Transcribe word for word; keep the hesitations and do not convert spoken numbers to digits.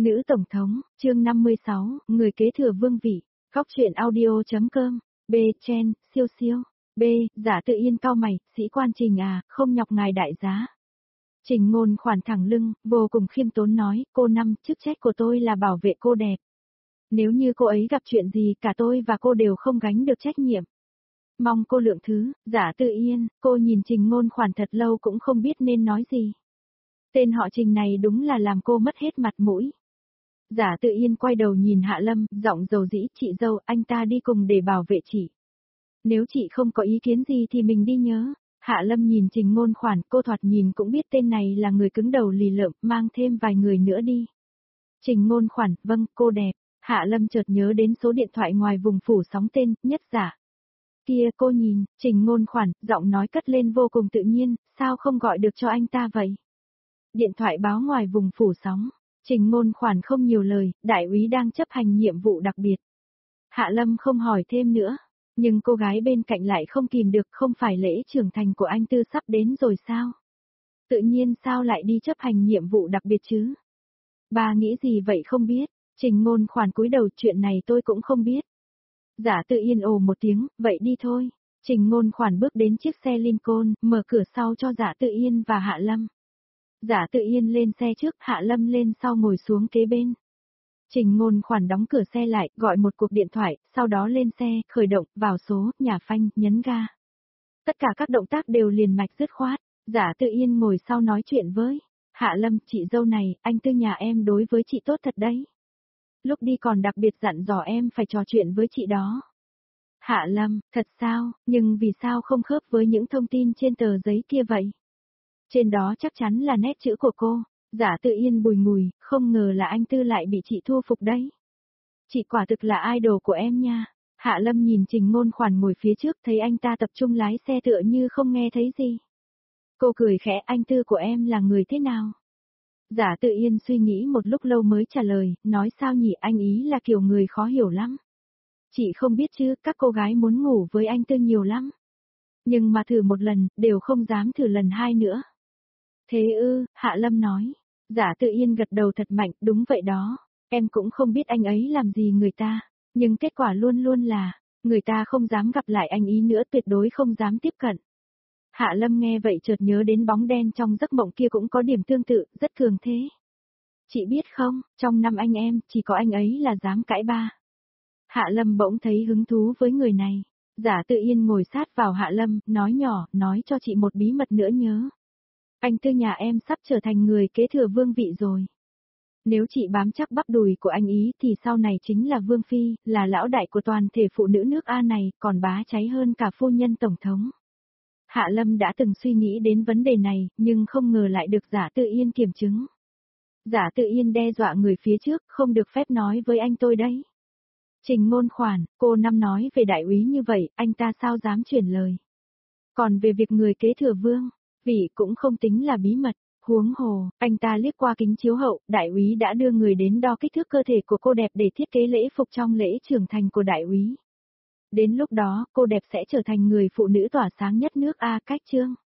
Nữ Tổng thống, chương năm mươi sáu, người kế thừa vương vị, góc truyện audio.com, B. Chen, siêu siêu, B. Giả Tự Yên cau mày, sĩ quan Trình à, không nhọc ngài đại giá. Trình Ngôn khoản thẳng lưng, vô cùng khiêm tốn nói, cô Năm, chức trách của tôi là bảo vệ cô đẹp. Nếu như cô ấy gặp chuyện gì cả tôi và cô đều không gánh được trách nhiệm. Mong cô lượng thứ. Giả Tự Yên, cô nhìn Trình Ngôn khoản thật lâu cũng không biết nên nói gì. Tên họ Trình này đúng là làm cô mất hết mặt mũi. Giả Tự Yên quay đầu nhìn Hạ Lâm, giọng dầu dĩ, chị dâu, anh ta đi cùng để bảo vệ chị. Nếu chị không có ý kiến gì thì mình đi nhớ. Hạ Lâm nhìn Trình Ngôn khoản, cô thoạt nhìn cũng biết tên này là người cứng đầu lì lợm, mang thêm vài người nữa đi. Trình Ngôn khoản, vâng, cô đẹp. Hạ Lâm chợt nhớ đến số điện thoại ngoài vùng phủ sóng tên, nhất giả. Kia cô nhìn, Trình Ngôn khoản, giọng nói cất lên vô cùng tự nhiên, sao không gọi được cho anh ta vậy? Điện thoại báo ngoài vùng phủ sóng. Trình Ngôn khoản không nhiều lời, đại úy đang chấp hành nhiệm vụ đặc biệt. Hạ Lâm không hỏi thêm nữa, nhưng cô gái bên cạnh lại không kìm được, không phải lễ trưởng thành của anh Tư sắp đến rồi sao? Tự nhiên sao lại đi chấp hành nhiệm vụ đặc biệt chứ? Bà nghĩ gì vậy không biết? Trình Ngôn khoản cúi đầu, chuyện này tôi cũng không biết. Giả Tự Yên ồ một tiếng, vậy đi thôi. Trình Ngôn khoản bước đến chiếc xe Lincoln, mở cửa sau cho Giả Tự Yên và Hạ Lâm. Giả Tự Yên lên xe trước, Hạ Lâm lên sau ngồi xuống kế bên. Trình Ngôn khoản đóng cửa xe lại, gọi một cuộc điện thoại, sau đó lên xe, khởi động, vào số, nhả phanh, nhấn ga. Tất cả các động tác đều liền mạch dứt khoát. Giả Tự Yên ngồi sau nói chuyện với Hạ Lâm, chị dâu này, anh Tư nhà em đối với chị tốt thật đấy. Lúc đi còn đặc biệt dặn dò em phải trò chuyện với chị đó. Hạ Lâm, thật sao, nhưng vì sao không khớp với những thông tin trên tờ giấy kia vậy? Trên đó chắc chắn là nét chữ của cô. Giả Tự Yên bùi ngùi, không ngờ là anh Tư lại bị chị thu phục đấy. Chị quả thực là idol của em nha. Hạ Lâm nhìn Trình Ngôn khoản ngồi phía trước, thấy anh ta tập trung lái xe tựa như không nghe thấy gì. Cô cười khẽ, anh Tư của em là người thế nào? Giả Tự Yên suy nghĩ một lúc lâu mới trả lời, nói sao nhỉ, anh ý là kiểu người khó hiểu lắm. Chị không biết chứ, các cô gái muốn ngủ với anh Tư nhiều lắm. Nhưng mà thử một lần, đều không dám thử lần hai nữa. Thế ư, Hạ Lâm nói. Giả Tự Yên gật đầu thật mạnh, đúng vậy đó. Em cũng không biết anh ấy làm gì người ta. Nhưng kết quả luôn luôn là, người ta không dám gặp lại anh ý nữa, tuyệt đối không dám tiếp cận. Hạ Lâm nghe vậy chợt nhớ đến bóng đen trong giấc mộng kia cũng có điểm tương tự, rất thường thế. Chị biết không, trong năm anh em, chỉ có anh ấy là dám cãi ba. Hạ Lâm bỗng thấy hứng thú với người này. Giả Tự Yên ngồi sát vào Hạ Lâm, nói nhỏ, nói cho chị một bí mật nữa nhớ. Anh Tư nhà em sắp trở thành người kế thừa vương vị rồi. Nếu chị bám chắc bắp đùi của anh ý thì sau này chính là vương phi, là lão đại của toàn thể phụ nữ nước A này, còn bá cháy hơn cả phu nhân tổng thống. Hạ Lâm đã từng suy nghĩ đến vấn đề này, nhưng không ngờ lại được Giả Tự Yên kiểm chứng. Giả Tự Yên đe dọa người phía trước, không được phép nói với anh tôi đấy. Trình Ngôn khoản, cô Năm nói về đại úy như vậy, anh ta sao dám chuyển lời. Còn về việc người kế thừa vương, vị cũng không tính là bí mật. Huống hồ, anh ta liếc qua kính chiếu hậu, đại úy đã đưa người đến đo kích thước cơ thể của cô đẹp để thiết kế lễ phục trong lễ trưởng thành của đại úy. Đến lúc đó, cô đẹp sẽ trở thành người phụ nữ tỏa sáng nhất nước A cách chương.